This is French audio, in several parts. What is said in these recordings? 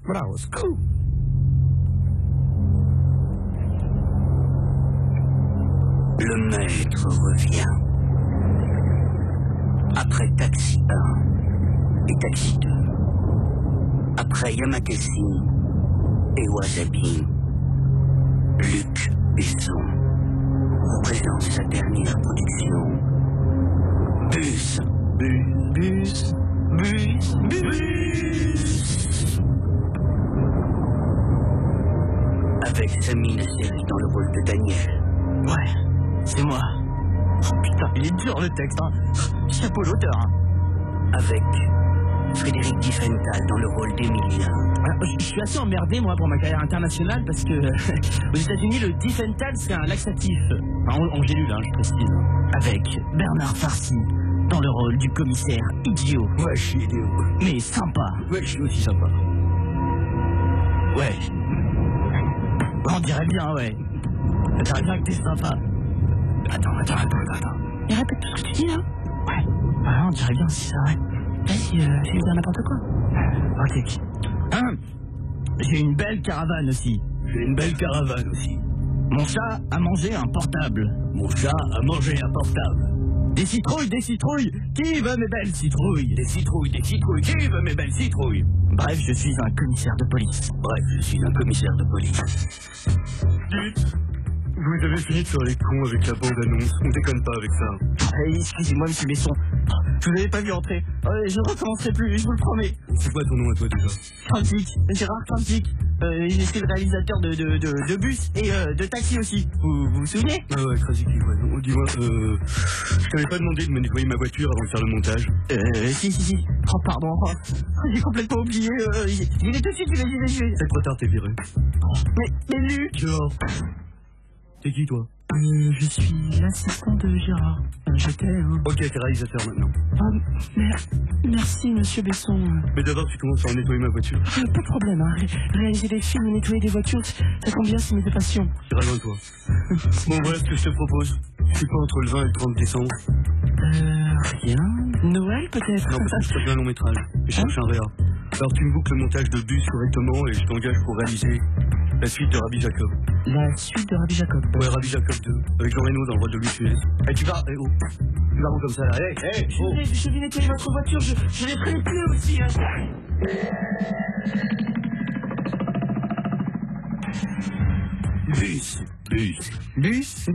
Bravo, scoop. Le maître revient. Après Taxi 1 et Taxi 2. Après Yamakasi et Wasabi. Luc Besson présente sa dernière production. Bus. Bus. Bus. Bus. Bus. Avec Sami Nasseri dans le rôle de Daniel. Ouais, c'est moi. Oh putain, il est dur le texte, hein. Chapeau l'auteur, hein. Avec Frédéric Diffenthal dans le rôle d'Emilien. Je suis assez emmerdé, moi, pour ma carrière internationale, parce que aux États-Unis, le Diffenthal, c'est un laxatif. Enfin, en gélule, hein, je précise. Avec Bernard Farcy dans le rôle du commissaire idiot. Ouais, je suis idiot. Mais sympa. Ouais, je suis aussi sympa. Ouais. On dirait bien, ouais. On dirait bien que t'es sympa. Attends. Et répète tout ce que tu dis, là. Ouais. Ah, on dirait bien si c'est vrai. Vas-y, fais dire n'importe quoi. Ok. J'ai une belle caravane aussi. J'ai une belle caravane aussi. Mon chat a mangé un portable. Mon chat a mangé un portable. Des citrouilles. Qui veut mes belles citrouilles? Des citrouilles. Qui veut mes belles citrouilles? Bref, je suis un commissaire de police. Dites, vous avez fini de faire les cons avec la bande-annonce. On déconne pas avec ça. Excusez-moi, monsieur Besson. Je vous avais pas vu entrer. Je ne recommencerai plus, je vous le promets. C'est quoi ton nom à toi déjà? Quantique, Gérard Quantique. J'étais le réalisateur de Bus et de Taxi aussi. Vous vous souvenez? Ah ouais, Krasiki, ouais. Non, dis-moi, je t'avais pas demandé de me nettoyer ma voiture avant de faire le montage. Si. Oh, pardon. J'ai complètement oublié. J'y vais tout de suite, j'y vais. C'est trop tard, t'es viré. Mais Luc! Dehors. T'es qui, toi? Je suis l'assistant de Gérard. J'étais, hein. Ok, t'es réalisateur maintenant. Merci, monsieur Besson. Mais d'abord, tu commences par nettoyer ma voiture. Pas de problème, hein. Réaliser des films et nettoyer des voitures, ça tombe bien, c'est mes deux passions. T'iras loin, toi. Bon, voilà ce que je te propose. Je suis pas entre le 20 et le 30 décembre. Rien. Noël, peut-être? Non, parce que je te fais un long métrage. Je cherche un réa. Alors, tu me boucles le montage de Bus correctement et je t'engage pour réaliser la suite de Rabbi Jacob. La suite de Rabbi Jacob? Ouais, Rabbi Jacob 2. Avec Jean Reno dans le rôle de Louis de Funès. Eh, tu vas, oh. Tu vas où comme ça, là? Je vais nettoyer votre voiture, je l'ai pris les pneus aussi, hein. Bus.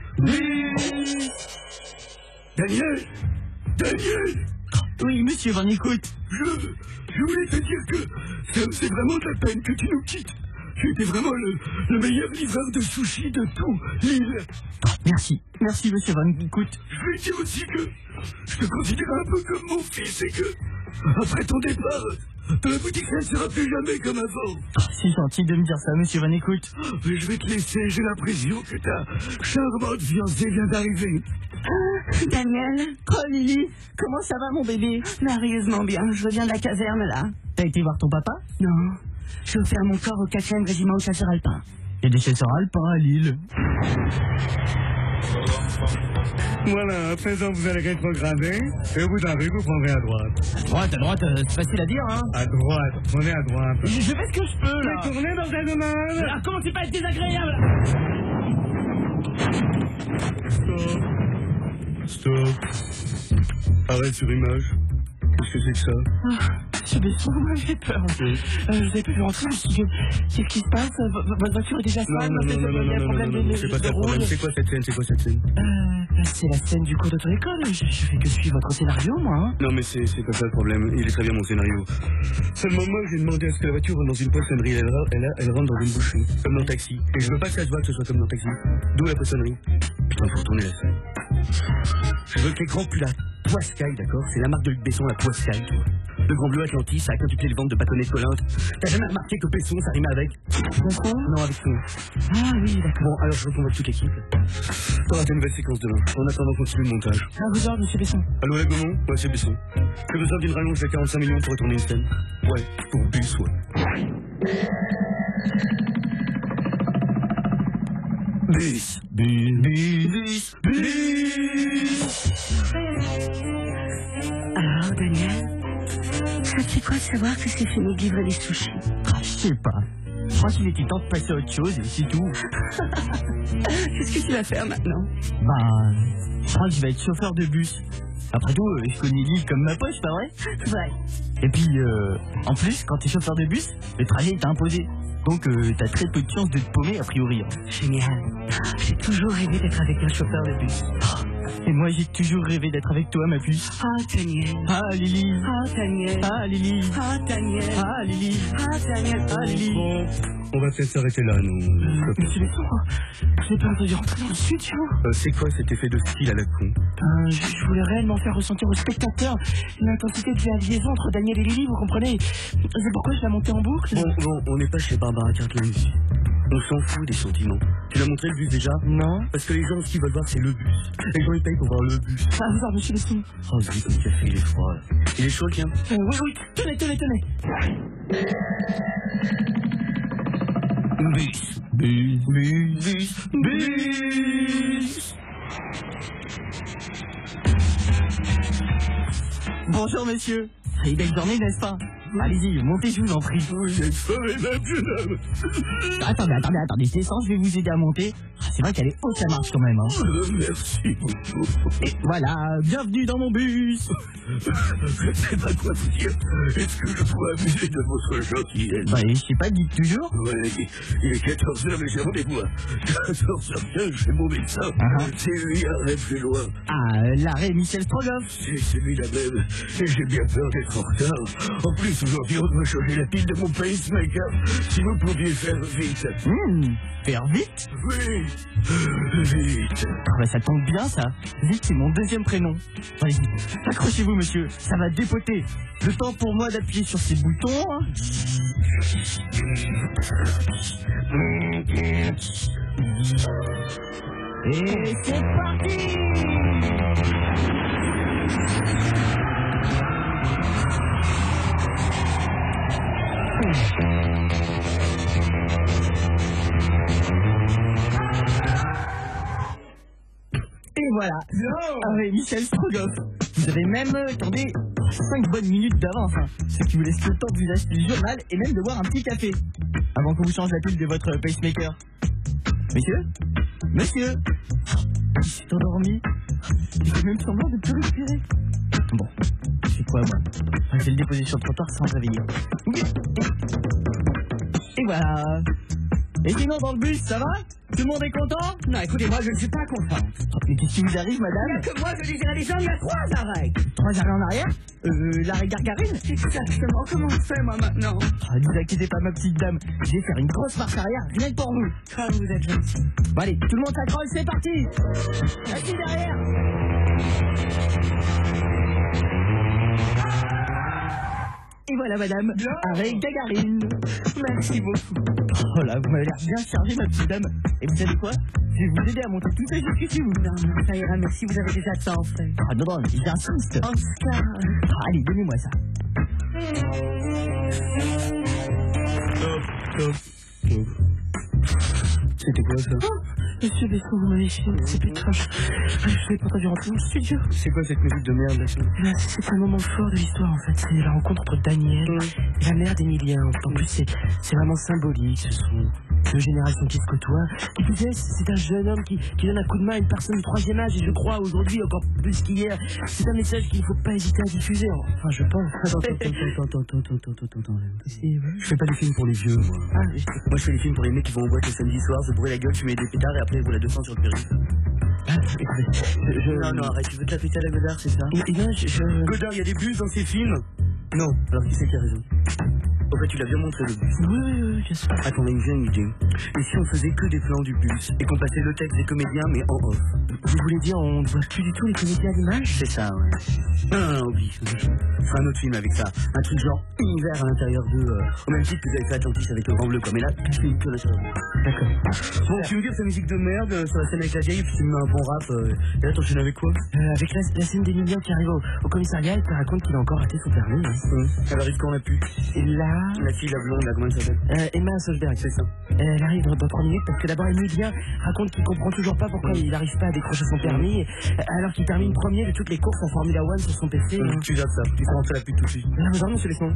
Daniel. Oui, monsieur Van écoute. Je voulais te dire que c'est vraiment de la peine que tu nous quittes. Tu étais vraiment le meilleur livreur de sushi de tout l'île. Merci monsieur Van écoute. Je voulais dire aussi que je te considère un peu comme mon fils et que, après ton départ, dans la boutique, ça ne sera plus jamais comme avant. C'est gentil de me dire ça, monsieur Van écoute. Mais je vais te laisser, j'ai l'impression que ta charmante fiancée vient d'arriver. Daniel? Oh Lily, comment ça va mon bébé? Merveilleusement bien, je reviens de la caserne là. T'as été voir ton papa? Non, j'ai offert mon corps au 4e régiment de chasseurs alpins. Il y a des chasseurs alpins à Lille. Voilà, à présent vous allez rétrograder et au bout d'un rue vous prendrez à droite. À droite, c'est facile à dire, hein. À droite, prenez à droite. Je fais ce que je peux, là. Tournez dans un domaine. Alors, comment c'est pas être désagréable? Stop. Arrête sur image. Qu'est-ce que c'est que ça? Monsieur Besson, vous m'avez peur. Je vous ai pas vu rentrer, je me suis dit, qu'est-ce qui se passe? Votre voiture est déjà sale? Non, c'est pas ça le problème. C'est quoi cette scène? C'est la scène du cours d'auto-école. Je fais que suivre votre scénario, moi. Hein. Non, mais c'est pas ça le problème. Il est très bien mon scénario. Seulement moi, j'ai demandé à ce que la voiture rentre dans une poissonnerie. Elle rentre dans une boucherie, comme dans Taxi. Et je veux pas que ça se voit que ce soit comme dans Taxi. D'où la poissonnerie. Putain, faut retourner la scène. Je veux que l'écran pue la Poiscaille, d'accord? C'est la marque de Luc Besson, la Poiscaille, tu vois. Le Grand Bleu Atlantis, ça a quintuplé les ventes de bâtonnets de Colinte. T'as jamais remarqué que Besson, ça rime avec? D'accord? Non, avec son. Ah oui, d'accord. Bon, alors je reconvoque toute l'équipe. T'auras tes nouvelles séquences demain. En attendant, continue le montage. Ah, vous ordre, monsieur Besson. Allô, la Gaumont? Ouais, c'est Besson. J'ai besoin d'une rallonge de 45 millions pour retourner une scène. Ouais, pour Bus, ouais. Bus. Alors, Daniel, Ça te fait quoi de savoir que c'est fini de livrer des sushis? Ah, je sais pas. Je crois qu'il était temps de passer à autre chose et c'est tout. Qu'est-ce que tu vas faire maintenant? Bah, je crois que je vais être chauffeur de bus. Après tout, je connais l'île comme ma poche, pas vrai? Ouais. Et puis, en plus, quand t'es chauffeur de bus, le trajet est imposé. Donc, t'as très peu de chances de te paumer, a priori. Génial. J'ai toujours rêvé d'être avec un chauffeur de bus. Et moi, j'ai toujours rêvé d'être avec toi, ma puce. Ah, Daniel. Ah, Lily. Ah, Daniel. Ah, Lily. Ah, Daniel. Ah, Lily. Ah, Daniel. Ah, Lily. Bon, on va peut-être s'arrêter là, non? Monsieur Besson, je n'ai pas entendu rentrer dans le studio. C'est quoi cet effet de style à la con? Je voulais réellement faire ressentir aux spectateurs l'intensité de la liaison entre Daniel et Lily, vous comprenez? C'est pourquoi je l'ai montée en boucle. Bon, on n'est pas chez Barbara Cartland ici. On s'en fout des sentiments. Tu l'as montré le bus déjà? Non. Parce que les gens, ce qu'ils veulent voir, c'est le bus. Les gens, ils payent pour voir le bus. Ah, vous voir, monsieur Besson. Oh, zut, mon café, il est froid, là. Il est chaud, le tien? Oui, tenez. Bus. Bonjour, monsieur. Et belle journée, n'est-ce pas? Allez-y, montez, je vous en prie. Vous êtes formidable, jeune homme. Attendez, c'est ça, je vais vous aider à monter. C'est vrai qu'elle est haute, la marche quand même. Hein. Merci beaucoup. Et voilà, bienvenue dans mon bus. Je ne sais pas quoi vous dire. Est-ce que je pourrais abuser de votre gentillesse? Bah, je sais pas, dites toujours. Ouais, il est 14h, mais j'ai rendez-vous à 14h15 chez mon médecin. C'est lui, arrêt plus loin. Ah, l'arrêt Michel Strogoff. C'est celui-là même. Et j'ai bien peur d'être en retard. En plus, aujourd'hui, on doit changer la pile de mon pacemaker. Si vous pouviez faire vite. Faire vite? Oui, vite. Ah bah, ça tombe bien, ça. Vite, c'est mon deuxième prénom. Allez, accrochez-vous, monsieur. Ça va dépoter. Le temps pour moi d'appuyer sur ces boutons. Et c'est parti! Et voilà. Avec Michel Strogoff. Vous avez même, attendez, 5 bonnes minutes d'avance. Hein. Ce qui vous laisse le temps de vous acheter le journal et même de boire un petit café. Avant qu'on vous change la pile de votre pacemaker. Monsieur, il s'est endormi. Il fait même semblant de plus respirer. Bon, c'est quoi, moi? Je vais le déposer sur le trottoir sans réveiller. Et voilà. Et sinon, dans le bus, ça va? Tout le monde est content? Non, écoutez, moi, je ne suis pas content. Mais qu'est-ce qui vous arrive, madame? Il n'y a que moi, je disais à des gens, il y a 3 arrêts. 3 arrêts en arrière? L'arrêt Gargarine? Exactement, comment on fait, moi, maintenant? Ne vous inquiétez pas, ma petite dame. Je vais faire une grosse marche arrière, rien que pour vous. Quand vous êtes gentil. Bon, allez, tout le monde s'accroche, c'est parti! Assis derrière! Et voilà, madame, arrêt Gagarine. Merci beaucoup. Oh là, vous m'avez l'air bien chargée, ma petite dame. Et vous savez quoi? Je vais vous aider à monter tout ça jusqu'ici, vous. Non, ça ira, merci, vous avez déjà tant fait. Ah non, j'insiste. Oscar. Allez, donnez-moi ça. C'était quoi ça? Monsieur Besson, vous m'avez fait, c'est étrange. Je n'ai pas entendu rentrer dans le studio. C'est quoi cette musique de merde là? C'est un moment fort de l'histoire en fait. C'est la rencontre entre Daniel et la mère d'Emilien. En plus, c'est vraiment symbolique. Ce sont 2 générations qui se côtoient. Et puis, c'est un jeune homme qui donne un coup de main à une personne de 3e âge. Et je crois aujourd'hui, encore plus qu'hier, c'est un message qu'il ne faut pas hésiter à diffuser. Enfin, je pense. Attends. Je fais pas des films pour les vieux, moi. Moi, je fais des films pour les mecs qui vont en boîte le samedi soir, se bourrer la gueule, fumer des pétards et après ils roulent à 200 sur le périph'. Non, arrête, tu veux te la péter à la Godard, c'est ça? Godard, il y a des bus dans ses films? Non, alors qui c'est qui a raison? En fait, tu l'as bien montré le bus. Oui, bien sûr. Attends, on a une idée. Et si on faisait que des plans du bus et qu'on passait le texte des comédiens mais en off? Vous voulez dire on ne voit plus du tout les comédiens à l'image? C'est ça, ouais. Non, oublie. On fera un autre film avec ça. Un truc genre univers à l'intérieur d'eux. Au même titre que vous avez fait Atlantis avec le grand bleu, comme. Et là, tu fais une que l'intérieur. D'accord. Bon, tu me dire sa musique de merde sur la scène avec la vieille, puis tu me mets un bon rap. Et là, t'enchaînes avec quoi? Avec la scène d'Emilien qui arrive au commissariat et qui raconte qu'il a encore raté son permis. Elle arrive quand on l'a pu. Et là, La fille, la blonde, là, comment elle s'appelle? Emma Solberg. C'est ça. Elle arrive dans 3 minutes parce que d'abord Emilien raconte qu'il comprend toujours pas pourquoi il n'arrive pas à décrocher son permis alors qu'il termine premier de toutes les courses en Formula 1 sur son PC. Tu gardes ça, tu prends la pute tout de suite. Non, mais vraiment, c'est les sons.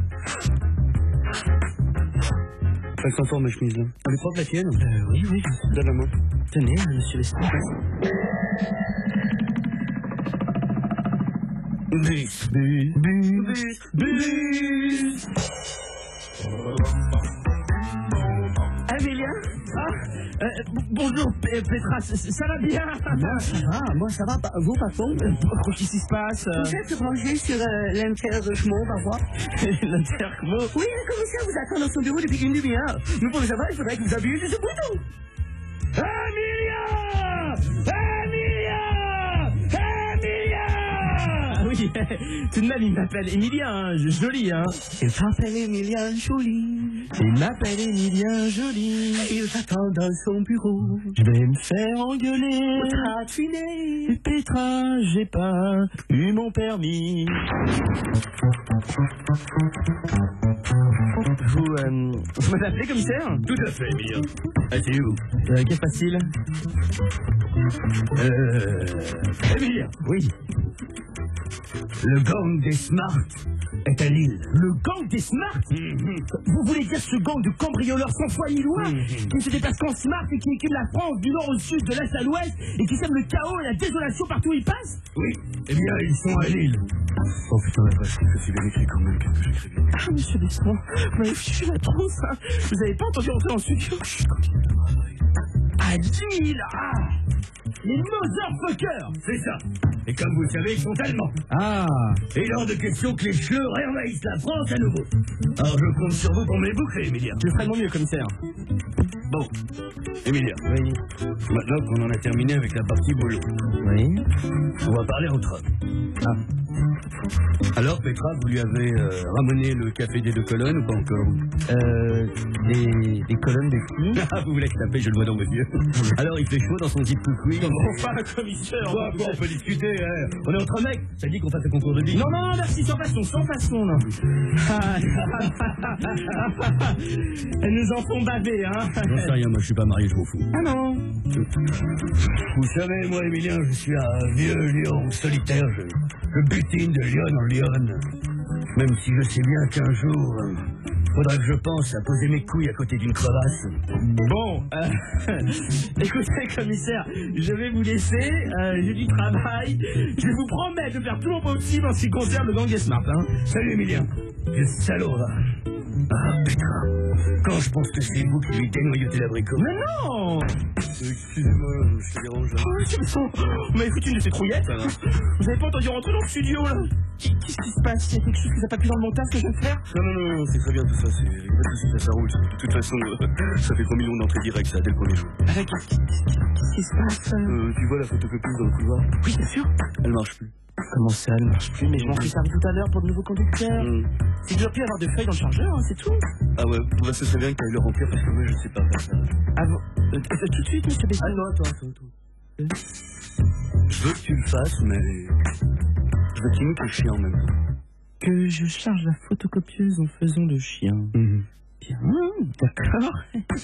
Elle s'en forme, ma chemise, là. Elle est propre, la tienne? Oui, oui. Donne-la-moi. Tenez, monsieur Leston. Bus, bus, bus, bus. Emilien? Bonjour, Petra, ça va bien? Moi ça va, vous patron? Qu'est-ce qui se passe? Vous êtes branché sur l'interchemo, parfois? L'interchemo? Oui, le commissaire vous attend dans son bureau depuis une demi-heure. Mais pour le savoir, il faudrait que vous appuyez sur ce bouton. Emilien! Ah oui, tout de même, il m'appelle Emilien, joli, hein. Il s'appelle Emilien Joly. Il m'appelle Emilien Joly. Il t'attend dans son bureau. Je vais me faire engueuler. Tratiné. Petra, j'ai pas eu mon permis. Vous m'avez appelé, commissaire? Tout à fait, Emilien. Asseyez-vous. Qu'est-ce facile? Emilien. Oui. Le gang des Smart est à Lille. Le gang des Smart? Vous voulez dire ce gang de cambrioleurs sans foi ni loi qui ne se déplace qu'en Smart et qui équipe la France du nord au sud, de l'est à l'ouest et qui sème le chaos et la désolation partout où ils passent? Oui. Eh bien, ils sont à Lille. Oh putain, la vache, c'est bien écrit quand même. Qu'est-ce que j'écris bien. Ah, monsieur Besson, vous m'avez fichu la trousse, hein. Vous avez pas entendu rentrer en studio? À Lille, ah, les motherfuckers. C'est ça. Et comme vous le savez, ils sont allemands. Ah. Et il est hors de question que les Schleurs envahissent la France à nouveau. Alors je compte sur vous pour me les boucler, Emilien. Je ferai de mon mieux, commissaire. Bon, Emilien. Oui. Maintenant qu'on en a terminé avec la partie boulot, Oui. on va parler entre hommes. Ah. Alors, Petra, vous lui avez ramené le café des 2 colonnes ou pas encore? Des colonnes de qui? Ah, vous voulez que taper, je le vois dans vos yeux. Alors, il fait chaud dans son zip coucou. Enfin, commissaire. Bon, on peut discuter, hein. On est entre mecs. Ça dit qu'on fasse le concours de vie. Non, non, merci, sans façon, non. Elles nous en font baver, hein. J'en sais rien, moi je suis pas marié, je m'en fous. Ah non. Vous savez, moi, Emilien, je suis un vieux lion solitaire. Je butine de lion en lion. Même si je sais bien qu'un jour, faudra que je pense à poser mes couilles à côté d'une crevasse. Bon, écoutez, commissaire, je vais vous laisser. J'ai du travail. Je vous promets de faire tout mon possible en ce qui concerne le gang des Smart, hein. Salut, Emilien. Quel salaud, va. Ah, Petra. Quand je pense que c'est vous qui lui dénoyautez l'abricot. Mais non. Excusez-moi, je te dérange. Vous m'avez foutu une de ces trouillettes. Vous avez pas entendu rentrer dans le studio, là? Qu'est-ce qui se passe? Il y a quelque chose qui n'a pas pu dans le montage que je viens de faire? Non, c'est très bien tout ça. C'est pas de soucis, ça roule. De toute façon, ça fait 3 millions d'entrées directes, ça, dès le premier jour. Qu'est-ce qui se passe? Tu vois la photocopieuse dans le couloir? Oui, bien sûr. Elle marche plus. Comment ça, elle marche plus? Mais je m'en suis servi tout à l'heure pour le nouveau conducteur. C'est que je dois plus avoir de feuilles dans le chargeur, hein, c'est tout. Ah ouais, bah, ce serait bien que tu ailles le remplir parce que moi je sais pas faire ça. Ah bon? Tout de suite, monsieur Besson? Ah non, attends. Je veux que tu le fasses, mais je veux que tu me le chien en même temps. Que je charge la photocopieuse en faisant le chien. Bien, d'accord.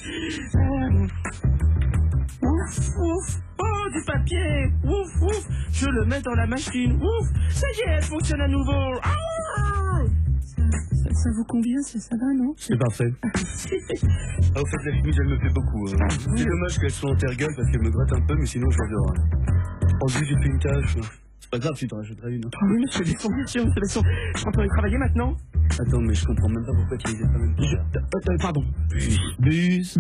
Ouf, ouf. Oh, du papier. Ouf, ouf. Je le mets dans la machine. Ouf. Ça y est, elle fonctionne à nouveau. Ah, ça vous convient, ça va, non? C'est parfait. Ah, au fait, la chemise, elle me plaît beaucoup. C'est dommage qu'elle soit en terre-gueule parce qu'elle me gratte un peu, mais sinon, je l'adore. En plus, j'ai fait une tâche. C'est pas grave, tu t'en rachèteras une. Ah oui, monsieur Besson, bien sûr, monsieur Besson. Je rentre aller travailler maintenant. Attends, mais je comprends même pas pourquoi tu les as pas même pas. Pardon. Bus.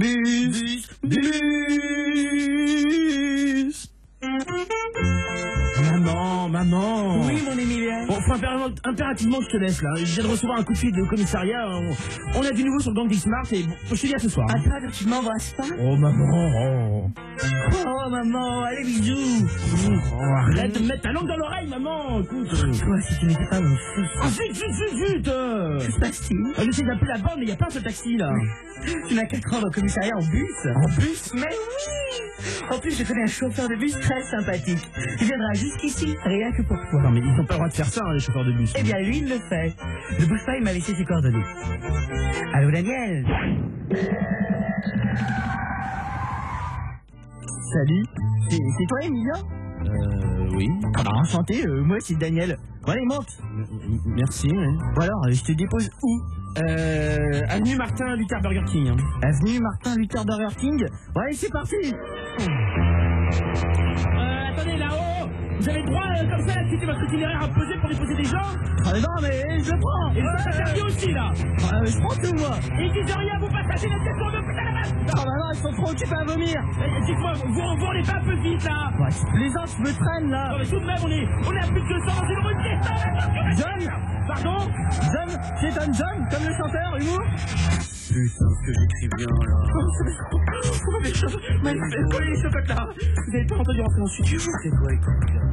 Maman. Oui, mon Emilien. Bon, faut impérativement que je te laisse, là. Je viens de recevoir un coup de fil de commissariat. On a du nouveau sur le gang des Smart et bon, je te dis à ce soir. Attends, tu m'embrasses pas? Oh, maman. Oh, maman, allez, bisous. Oh, arrête de me mettre ta langue dans l'oreille, maman. Écoute. Toi, si tu n'étais pas mon fils. Ah, zut. Que se passe-t-il? J'essaie d'appeler la bande, mais il n'y a pas un seul taxi, là. Tu n'as qu'à te rendre au commissariat en bus. En bus? Mais oui! En plus, je connais un chauffeur de bus très sympathique. Il viendra jusqu'ici, rien que pour toi. Non, mais ils n'ont pas le droit de faire ça, hein, les chauffeurs de bus. Eh bien, lui, il le fait. Ne bouge pas, il m'a laissé ses coordonnées. Allô, Daniel? Salut. C'est toi, Emilien? Oui. Ah bah, enchanté, moi c'est Daniel. Bon, allez, monte. Merci. Hein. Bon alors, je te dépose où? Avenue Martin Luther Burger King. Hein. Avenue Martin Luther Burger King? Ouais, c'est parti. Attendez, là-haut, vous avez le droit, comme ça, à quitter votre itinéraire à poser pour déposer des gens? Ah non, mais je le prends. Et ça s'interdit aussi, là. Je prends tout, moi. Et ils disent rien, vous passagers, la tête sur le putain, la base. Ah bah non, ils sont trop occupés à vomir. Dites-moi, vous roulez pas un peu vite, là? Ouais, les gens, tu me traînes, là. Non, mais tout de même, on est à plus de 200 dans une rue de John. Pardon? John, c'est John, comme le chanteur, humour. Putain, ce que j'écris bien, là. Mais collez les chocottes, là. Vous avez pas entendu rentrer dans le studio? C'est quoi, écoute, là?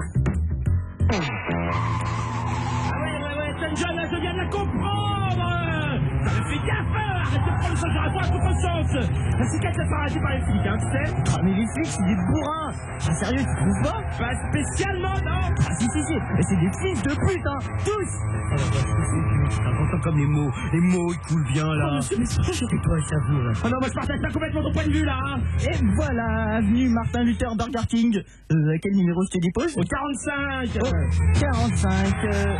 Ah ouais, John, là, je viens de la comprendre. Ça me fait gaffe, arrête de prendre le sang à toi, à toute conscience. La cicatrice a pas arrêté par les flics, hein, tu sais? Ah, mais les flics, c'est des bourrins. Ah, sérieux, tu trouves pas? Pas spécialement, non. Ah, si. Mais c'est des fils de pute, hein, tous. T'entends comme les mots ils coulent bien, là. Oh, monsieur, mais c'est toi, ça vous, là. Oh non, moi je partage pas complètement ton point de vue, là, hein. Et voilà, avenue Martin Luther Burger King. À quel numéro je te dépose? Au 45. Au 45.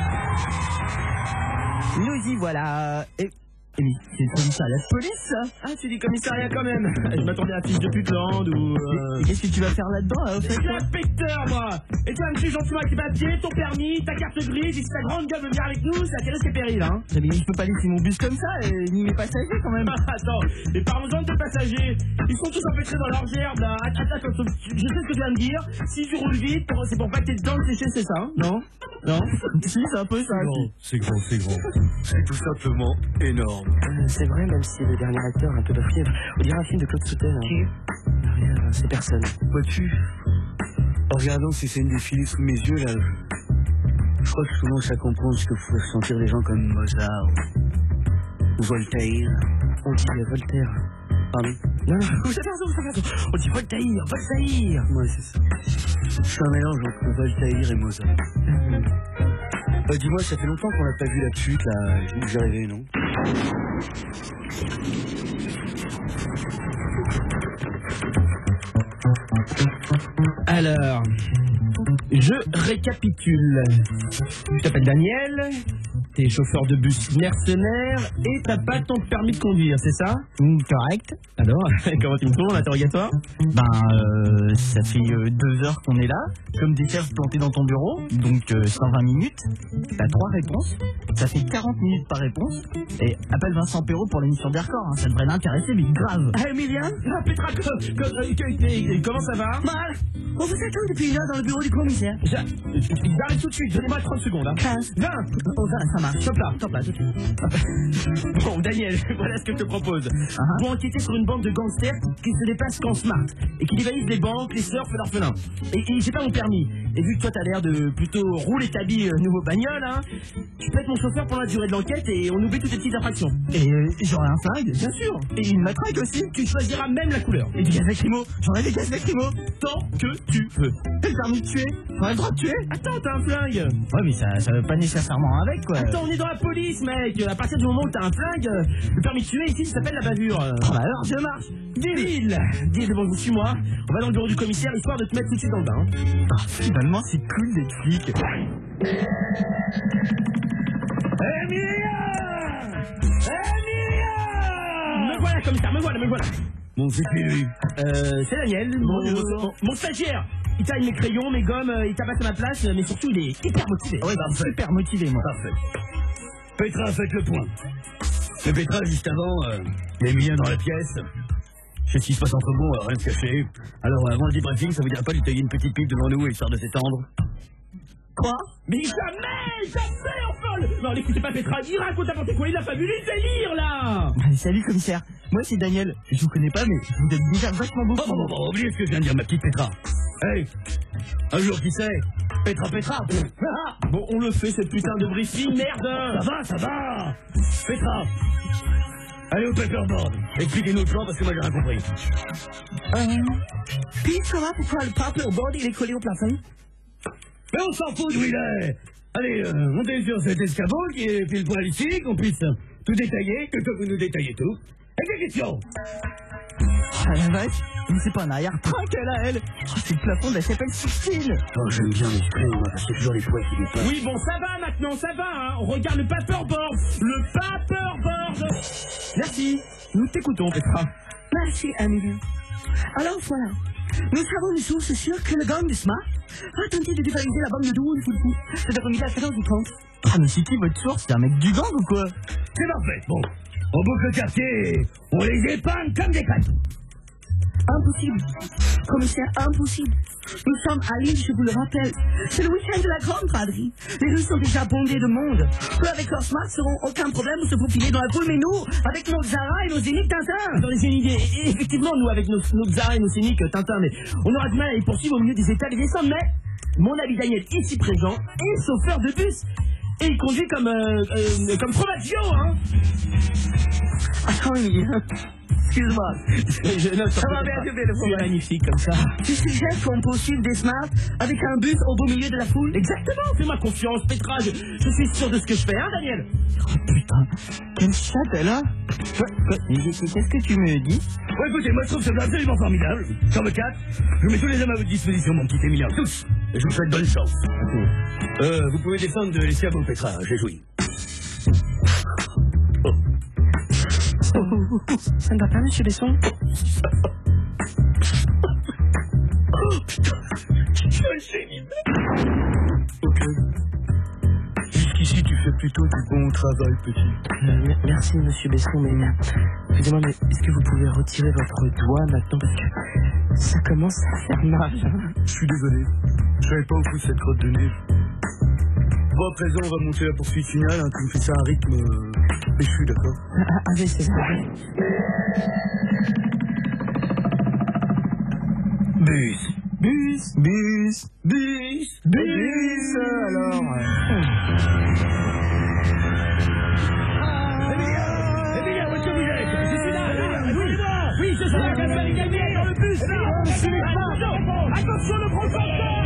Nous y voilà. Et c'est le commissariat de police, ça? Ah, c'est des commissariats quand même. Je m'attendais à fiche de Putland ou... Et qu'est-ce que tu vas faire là-dedans, là, au fait? Je suis inspecteur, moi. Et toi, me suis gentiment avec tes papiers, ton permis, ta carte grise, et si ta grande gueule veut venir avec nous, c'est à quel risque et péril, hein. Mais je peux pas laisser mon bus comme ça, ni mes passagers, quand même. Attends, et parlons-en de tes passagers. Ils sont tous empêtrés dans leur gerbe, là. Attends, je sais ce que tu viens de dire. Si tu roules vite, c'est pour pas que tes dents séchées, c'est ça, hein? Non? Si, c'est un peu ça. Non, c'est grand. C'est tout simplement énorme. C'est vrai, même si le dernier acteur a un peu de fièvre. On dirait un film de Claude Sautel. Hein. Rien, c'est personne. Vois-tu, en regardant ces scènes défiler sous mes yeux, là, je crois que je commence à comprendre ce que faut ressentir des gens comme Mozart ou Voltaire. On dit Voltaire. Pardon? Non, vous avez raison. On dit Voltaire. Ouais, c'est ça. Je suis un mélange entre Voltaire et Mozart. Dis-moi, ça fait longtemps qu'on n'a pas vu la chute, là. J'ai rêvé, non? Alors, je récapitule. Tu t'appelles Daniel, t'es chauffeur de bus mercenaire et t'as pas ton permis de conduire, c'est ça? Correct. Alors, comment tu me trouves, l'interrogatoire? Ça fait 2 heures qu'on est là, comme des chefs plantés dans ton bureau, donc 120 minutes. T'as 3 réponses, ça fait 40 minutes par réponse. Et appelle Vincent Perrault pour l'émission des records, hein. Ça devrait l'intéresser, mais grave. Ah, Emilien? Ah, Petra, comment ça va? Mal. On vous attend depuis là dans le bureau du commissaire. J'arrive tout de suite, donnez-moi 30 secondes. Hein. 15. 20. Oh, 20, ça marche. Stop là, tout de suite. Bon, Daniel, voilà ce que je te propose. Vous enquêtez sur une bande de gangsters qui se déplacent qu'en smart et qui dévalisent les banques, les surfs et l'orphelin. Et j'ai pas mon permis. Et vu que toi t'as l'air de plutôt rouler ta bille nouveau bagnole, hein, tu peux être mon chauffeur pendant la durée de l'enquête et on oublie toutes les petites infractions. Et j'aurai un flingue, Bien sûr. et une matraque aussi. Tu choisiras même la couleur. Et du gaz lacrymo, j'aurai des gaz lacrymo. Tant que tu veux. T'as le permis de tuer? On a le droit de tuer? Attends, t'as un flingue. Ouais, mais ça veut pas nécessairement avec, quoi. Attends, on est dans la police, mec. À partir du moment où t'as un flingue, le permis de tuer ici, ça s'appelle la bavure. Oh, bah alors, je marche. Dis, bon, suis-moi. On va dans le bureau du commissaire, histoire de te mettre tout de suite dans le bain. Hein. Finalement, c'est cool d'être flic. Me voilà, commissaire, me voilà. Bon, c'est qui, lui? C'est Daniel, mon stagiaire. Il taille mes crayons, mes gommes, il tabasse à ma place, mais surtout, il est hyper motivé. Ouais, bah, super motivé, moi. Parfait. Petra, faites le point. Le Petra, juste avant, il y a Emilien dans la pièce. Je sais ce qui se passe entre bon, rien de caché. Alors, avant le debriefing, ça vous dirait pas de tailler une petite pipe devant nous, histoire de s'étendre? Quoi? Mais jamais, enfin. Non, n'écoutez pas Petra, il raconte n'importe quoi, il a pas vu les délires, là. Salut, commissaire. Moi, c'est Daniel. Je vous connais pas, mais vous êtes déjà vachement beau. Oh, oubliez ce que je viens de dire, ma petite Petra. Hey, un jour, qui sait? Petra. Bon, on le fait, cette putain de briefing, merde. Ça va. Petra, Allez au paperboard. Expliquez-nous le plan parce que moi j'ai rien compris. Puis il saura pourquoi le paperboard il est collé au plafond. Mais on s'en fout d'où il est. Allez, montez sur cet escabeau qui est pile poil ici, qu'on puisse tout détailler, que vous nous détaillez tout. Exécution. Ah la vache, mais c'est pas un arrière-train qu'elle a, elle. Oh, c'est le plafond de la chapelle Sixtine. Oh, j'aime bien les springs, moi, parce que toujours les fois qui dépassent. Oui, bon, ça va maintenant, ça va, hein. On regarde le paperboard. Le paperboard. Merci. Nous t'écoutons, Petra. Merci, Amélie. Alors voilà, nous avons une source sûre que le gang de Smart a tenté de dévaliser la bande de Doux et Foulfou cet après-midi à 14h30. Ah, mais c'est qui votre source? C'est un mec du gang ou quoi? C'est parfait, bon. On boucle le quartier, on les épargne comme des canons. Impossible. Commissaire, impossible. Nous sommes à Lille, je vous le rappelle. C'est le week-end de la grande braderie. Les rues sont déjà bondées de monde. Eux, avec leur Smart, n'auront aucun problème de se faufiler dans la foule, mais nous, avec nos Zara et nos Zénith Tintin. Dans les Zénith, et effectivement, nous, avec nos Zara et nos Zénith Tintin, mais on aura du mal à les poursuivre au milieu des étals et des centres, mais mon ami Daniel, ici présent, est chauffeur de bus. Et il conduit comme Fromaggio, hein. Attends, Émilie. Excuse-moi. Ça va bien, c'est magnifique comme ça. Tu suggères qu'on poursuive des Smart avec un bus au beau milieu de la foule? Exactement, fais-moi confiance, Petra, je suis sûr de ce que je fais, hein, Daniel? Oh putain, quelle chatte elle a. Qu'est-ce que tu me dis? Ouais, écoutez, moi je trouve ça absolument formidable. Sur le 4, je mets tous les hommes à votre disposition, mon petit Émilien, tous. Et je vous souhaite bonne chance. Vous pouvez descendre de l'escabeau, Petra, j'ai joui. Ça ne va pas, monsieur Besson? Oh putain, quel génie. Ok. Jusqu'ici, tu fais plutôt du bon travail, petit. Merci, monsieur Besson, mais excusez-moi, mais est-ce que vous pouvez retirer votre doigt maintenant parce que ça commence à faire mal. Je suis désolé. Je savais pas où foutre cette crotte de nez. Bon, à présent, on va monter la poursuite finale. Hein, tu me fais ça à un rythme péchu, d'accord? Allez, c'est vrai. Bus. Bus. Bus. Bus. Bus. Alors. Emilia, où est-ce que vous êtes? Je suis là. Oui, c'est ça, Gaspard est gagné dans le bus, là. Attention, le professeur.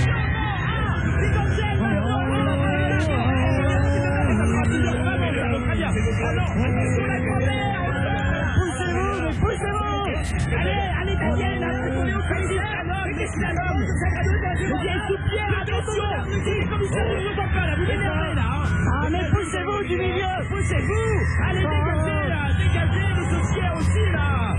Allez, Daniel, on est au commissaire. Qu'est-ce qu'il a l'homme? Le vieil sous-pied, attention. Le commissaire ne nous entend pas, là, vous l'énervez, là. Ah, mais poussez-vous du milieu, poussez-vous. Allez, dégagez, là, dégagez les sous-pieds aussi, là.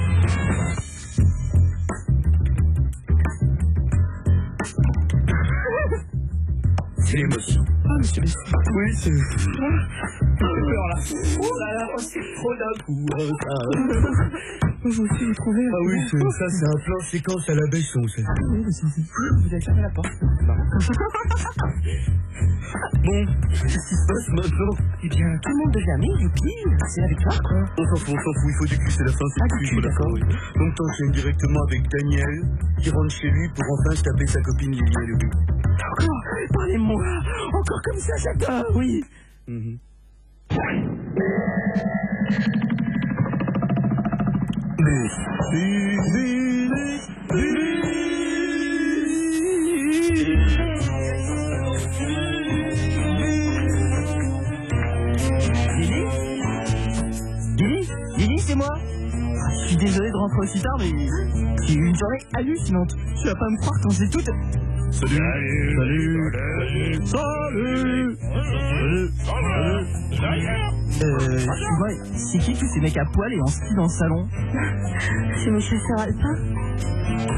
C'est l'émotion. Ah, monsieur Besson. Oui, c'est... J'ai peur, là. Oh là là, c'est trop d'un coup. Vous aussi, vous trouvez... Ah oui, ça, c'est un plan séquence à la Besson, c'est... Oui, mais vous avez fermé la porte. Bon, qu'est-ce qui se passe maintenant? Eh bien, tout le monde devient ami, youpi, c'est la victoire, quoi. On s'en fout, il faut du cul, c'est la fin, c'est Ah, le du cul, cul, voilà. d'accord. Oui. Donc t'enchaînes directement avec Daniel, qui rentre chez lui pour enfin se taper sa copine Lily le but. Encore, parlez-moi, encore comme ça, j'adore, oui. Lily, c'est moi. Je suis désolé de rentrer aussi tard, mais j'ai eu une journée hallucinante. Tu vas pas me croire quand j'ai tout... Excuse-moi, c'est qui tous ces mecs à poil et en ski dans le salon? C'est monsieur Seralpa.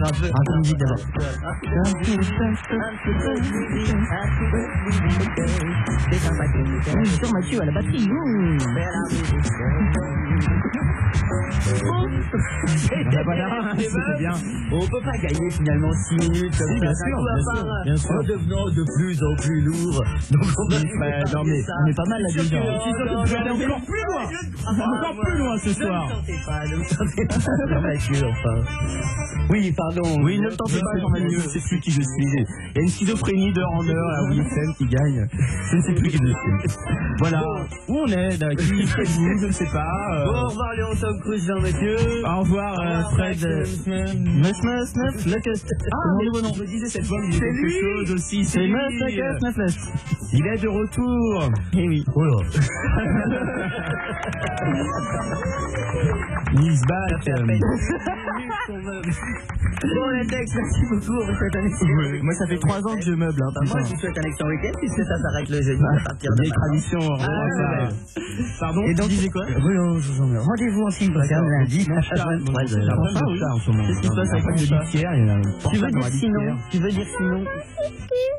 un peu de musique d'abord. Sur Mathieu à la batterie. Voilà, c'est bien. On peut pas gagner finalement 6 minutes comme ça. Bien sûr. En devenant de plus en plus lourd. Donc on va Non mais on est pas mal là déjà. On Tu vas aller encore plus loin. Encore plus loin ce soir. Ne me tentez pas, Jean-Mathieu, enfin. Oui, pardon. Oui, ne le tentez pas, Jean-Mathieu, je ne sais plus qui je suis. Il y a une schizophrénie d'heure en heure à WFM qui gagne. Je ne sais plus qui je suis. Voilà. Où on est là? Qui êtes-vous? Je ne sais pas. Bon, au revoir Léon Tom Cruise, Jean-Mathieu. Au revoir, Fred. Ah, mais bon, non. Je me disais cette fois, il y a quelque chose aussi. C'est il est de retour. Eh oui. Oh là. Miss Bat. Bon, les textes, merci beaucoup. On vous souhaite un excellent. Moi, ça fait 3 ans que je meuble. Hein, moi, je vous souhaite un excellent week-end puisque ça s'arrête le jeudi à partir de des traditions. Pardon. Et donc, tu disais quoi? Rendez-vous en film podcast lundi à 23h. En ce moment. Qu'est-ce qui se passe avec le litière? Tu veux dire sinon?